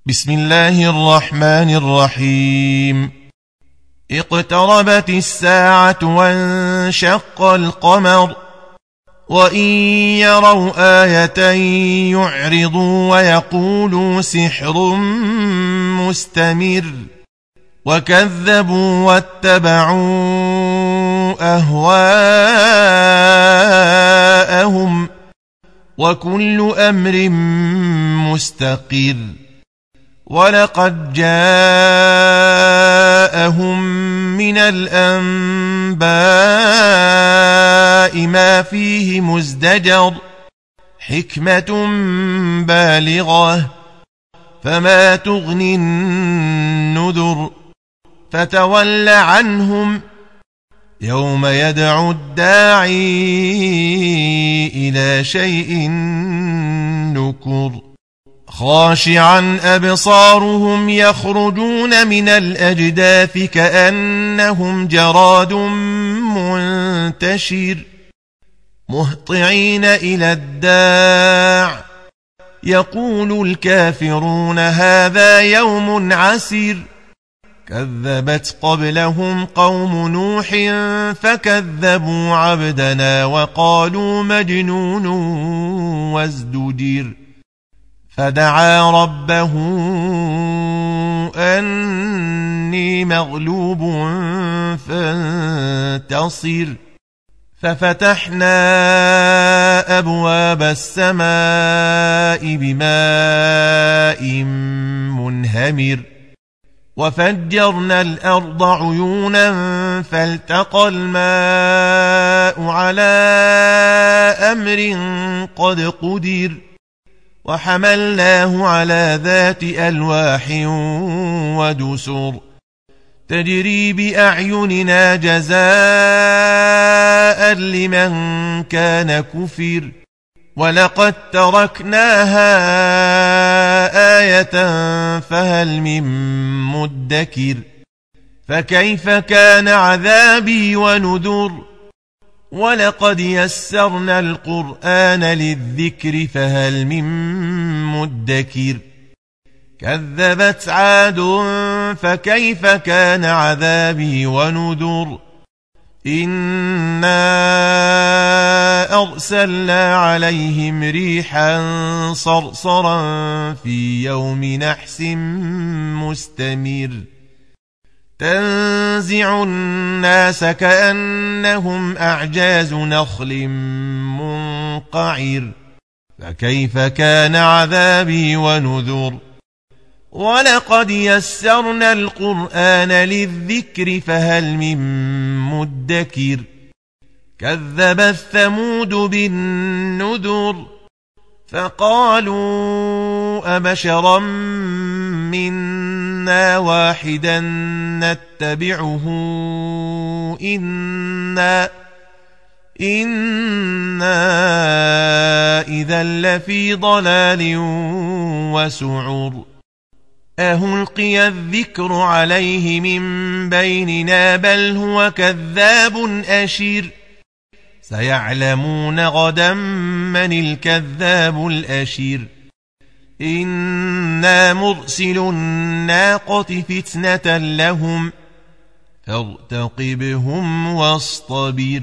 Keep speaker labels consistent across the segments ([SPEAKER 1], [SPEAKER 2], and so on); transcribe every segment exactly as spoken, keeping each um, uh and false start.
[SPEAKER 1] بسم الله الرحمن الرحيم. اقتربت الساعة وانشق القمر وإن يروا آية يعرضوا ويقولوا سحر مستمر وكذبوا واتبعوا أهواءهم وكل أمر مستقر. ولقد جاءهم من الأنباء ما فيه مزدجر حكمة بالغة فما تغني النذر فتول عنهم يوم يدعو الداعي إلى شيء نكر. خاشعا أبصارهم يخرجون من الأجداث كأنهم جراد منتشر مهطعين إلى الداع يقول الكافرون هذا يوم عسير. كذبت قبلهم قوم نوح فكذبوا عبدنا وقالوا مجنون وازدجر. فدعا ربه أني مغلوب فانتصر. ففتحنا أبواب السماء بماء منهمر وفجرنا الأرض عيونا فالتقى الماء على أمر قد قدر. وحملناه على ذات ألواح ودسر تجري بأعيننا جزاء لمن كان كفر. ولقد تركناها آية فهل من مدكر. فكيف كان عذابي ونذر. ولقد يسرنا القرآن للذكر فهل من مدكر. كذبت عاد فكيف كان عذابي ونذر. إنا أرسلنا عليهم ريحا صرصرا في يوم نحس مستمر تنزع الناس كأنهم أعجاز نخل منقعر. فكيف كان عذابي ونذر. ولقد يسرنا القرآن للذكر فهل من مدكر. كذبت ثمود بالنذر فقالوا أبشرا منا واحدا نتبعه إنا إنا إذا لفي ضلال وسعر. أهلقي الذكر عليه من بيننا بل هو كذاب أشر. سيعلمون غدا من الكذاب الأشر. إنا مرسل الناقة فتنة لهم فارتقبهم واصطبر.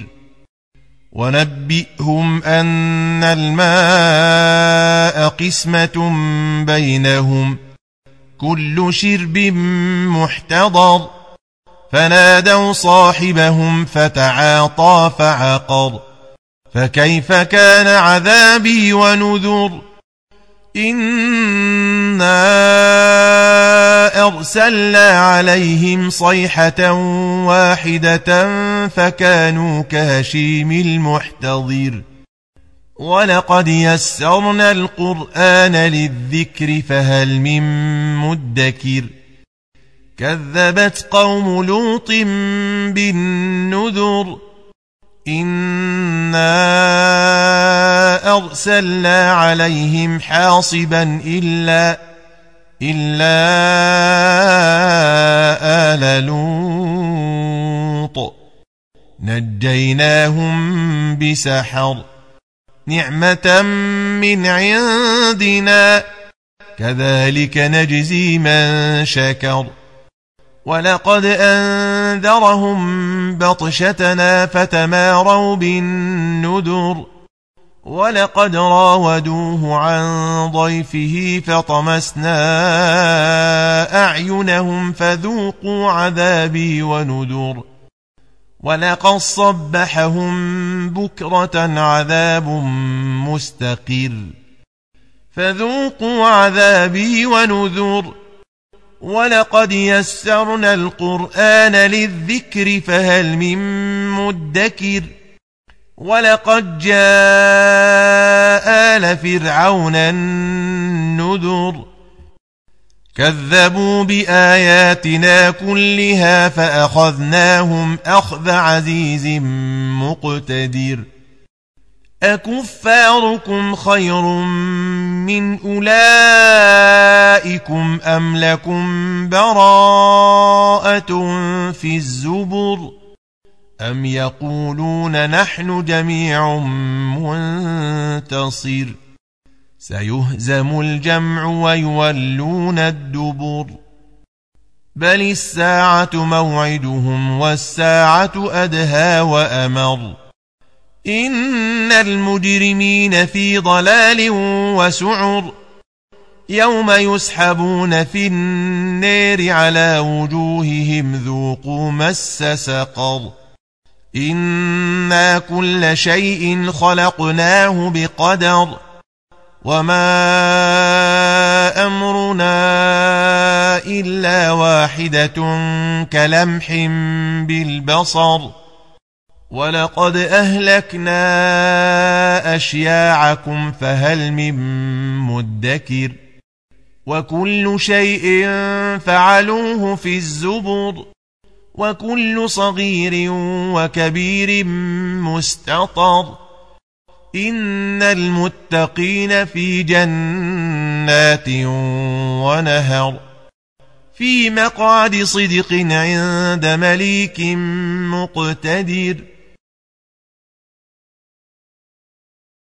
[SPEAKER 1] ونبئهم أن الماء قسمة بينهم كل شرب محتضر. فنادوا صاحبهم فتعاطى فعقر. فكيف كان عذابي ونذر. إنا أرسلنا عليهم صيحة واحدة فكانوا كهشيم المحتضر. ولقد يسرنا القرآن للذكر فهل من مدكر. كذبت قوم لوط بالنذر. إنا أرسلنا عليهم حاصبا إلا إلا آل لوط نجيناهم بسحر نعمة من عندنا كذلك نجزي من شكر ولقد أنذرهم بطشتنا فتماروا بالنذر ولقد راودوه عن ضيفه فطمسنا أعينهم فذوقوا عذابي ونذر ولقد صبحهم بكرة عذاب مستقر فذوقوا عذابي ونذر ولقد يسرنا القرآن للذكر فهل من مدكر ولقد جاء آل فرعون النذر كذبوا بآياتنا كلها فأخذناهم أخذ عزيز مقتدر أكفاركم خير من أولئكم أم لكم براءة في الزبر أم يقولون نحن جميع منتصر سيهزم الجمع ويولون الدبر بل الساعة موعدهم والساعة أدهى وأمر إن المجرمين في ضلال وسعر يوم يسحبون في النار على وجوههم ذوقوا مس سقر إنا كل شيء خلقناه بقدر وما أمرنا إلا واحدة كلمح بالبصر ولقد أهلكنا أشياعكم فهل من مدكر وكل شيء فعلوه في الزبر وكل صغير وكبير مستطر إن المتقين في جنات ونهر في مقعد صدق عند مليك مقتدر